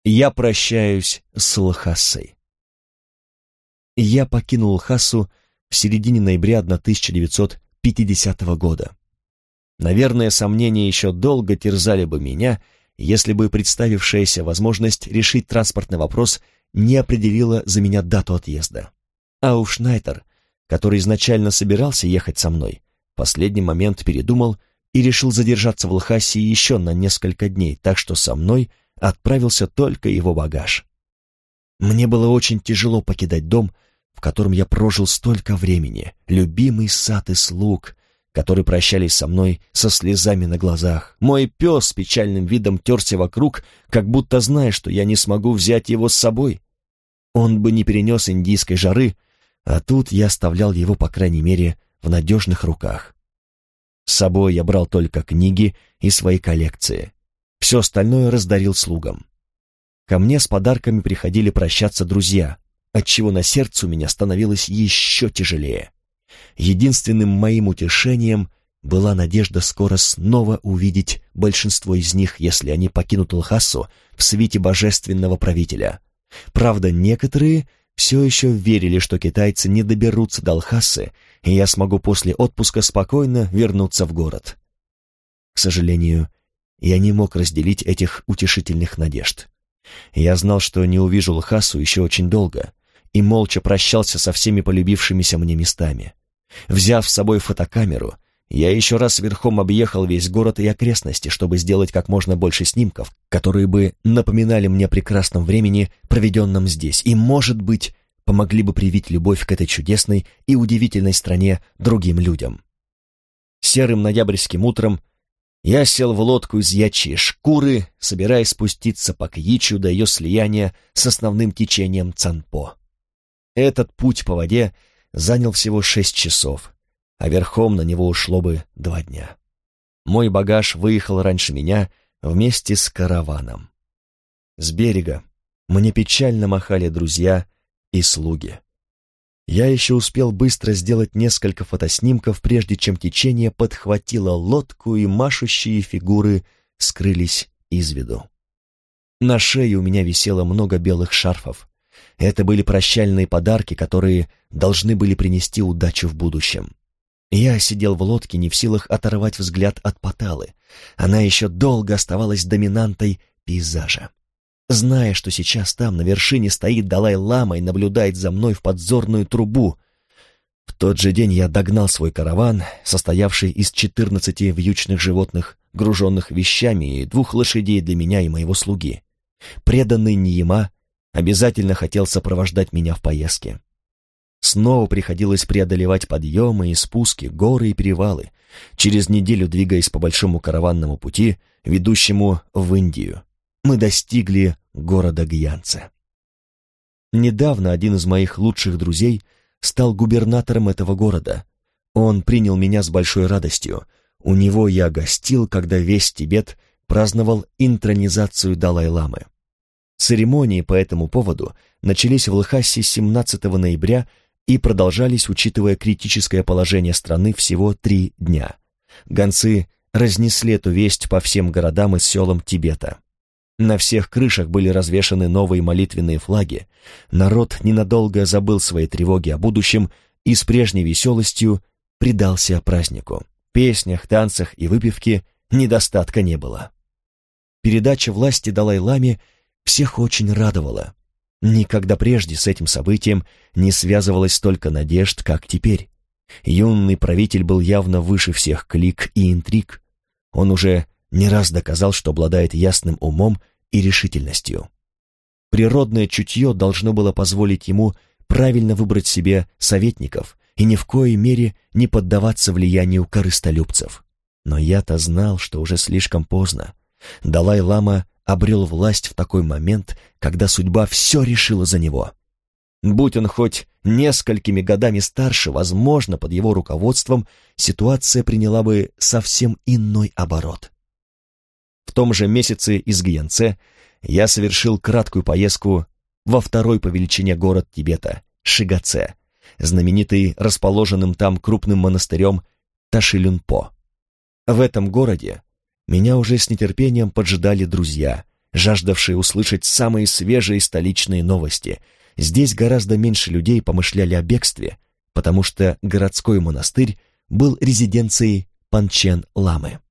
Я прощаюсь с Лхасой. Я покинул Лхасу в середине ноября 1950 года. Наверное, сомнения еще долго терзали бы меня, если бы представившаяся возможность решить транспортный вопрос не определила за меня дату отъезда. А уж Шнайдер, который изначально собирался ехать со мной, в последний момент передумал и решил задержаться в Лхасе еще на несколько дней, так что со мной отправился только его багаж. Мне было очень тяжело покидать дом, в котором я прожил столько времени, любимый сад и слуг, которые прощались со мной со слезами на глазах. Мой пес с печальным видом терся вокруг, как будто зная, что я не смогу взять его с собой. Он бы не перенес индийской жары, а тут я оставлял его, по крайней мере, в надежных руках. С собой я брал только книги и свои коллекции. Все остальное раздарил слугам. Ко мне с подарками приходили прощаться друзья, отчего на сердце у меня становилось еще тяжелее. Единственным моим утешением была надежда скоро снова увидеть большинство из них, если они покинут Лхасу в свите божественного правителя. Правда, некоторые все еще верили, что китайцы не доберутся до Лхасы, и я смогу после отпуска спокойно вернуться в город. К сожалению, я не мог разделить этих утешительных надежд. Я знал, что не увижу Лхасу еще очень долго, и молча прощался со всеми полюбившимися мне местами. Взяв с собой фотокамеру, я еще раз верхом объехал весь город и окрестности, чтобы сделать как можно больше снимков, которые бы напоминали мне о прекрасном времени, проведенном здесь, и, может быть, помогли бы привить любовь к этой чудесной и удивительной стране другим людям. Серым ноябрьским утром я сел в лодку из ячьей шкуры, собираясь спуститься по Кьичу до ее слияния с основным течением Цанпо. Этот путь по воде занял всего 6 часов, а верхом на него ушло бы 2 дня. Мой багаж выехал раньше меня вместе с караваном. С берега мне печально махали друзья и слуги. Я еще успел быстро сделать несколько фотоснимков, прежде чем течение подхватило лодку, и машущие фигуры скрылись из виду. На шее у меня висело много белых шарфов. Это были прощальные подарки, которые должны были принести удачу в будущем. Я сидел в лодке, не в силах оторвать взгляд от Паталы. Она еще долго оставалась доминантой пейзажа. Зная, что сейчас там, на вершине, стоит Далай-лама и наблюдает за мной в подзорную трубу. В тот же день я догнал свой караван, состоявший из 14 вьючных животных, груженных вещами, и 2 лошадей для меня и моего слуги. Преданный Ниема обязательно хотел сопровождать меня в поездке. Снова приходилось преодолевать подъемы и спуски, горы и перевалы, через неделю двигаясь по большому караванному пути, ведущему в Индию. Мы достигли города Гьянце. Недавно один из моих лучших друзей стал губернатором этого города. Он принял меня с большой радостью. У него я гостил, когда весь Тибет праздновал интронизацию Далай-ламы. Церемонии по этому поводу начались в Лхасе 17 ноября и продолжались, учитывая критическое положение страны, всего 3 дня. Гонцы разнесли эту весть по всем городам и селам Тибета. На всех крышах были развешаны новые молитвенные флаги. Народ ненадолго забыл свои тревоги о будущем и с прежней веселостью предался празднику. В песнях, танцах и выпивке недостатка не было. Передача власти Далай-ламе всех очень радовала. Никогда прежде с этим событием не связывалось столько надежд, как теперь. Юный правитель был явно выше всех клик и интриг. Он уже не раз доказал, что обладает ясным умом и решительностью. Природное чутье должно было позволить ему правильно выбрать себе советников и ни в коей мере не поддаваться влиянию корыстолюбцев. Но я-то знал, что уже слишком поздно. Далай-лама обрел власть в такой момент, когда судьба все решила за него. Будь он хоть несколькими годами старше, возможно, под его руководством ситуация приняла бы совсем иной оборот. В том же месяце из Гьянце я совершил краткую поездку во 2-й по величине город Тибета, Шигаце, знаменитый расположенным там крупным монастырем Ташилюнпо. В этом городе меня уже с нетерпением поджидали друзья, жаждавшие услышать самые свежие столичные новости. Здесь гораздо меньше людей помышляли о бегстве, потому что городской монастырь был резиденцией Панчен-ламы.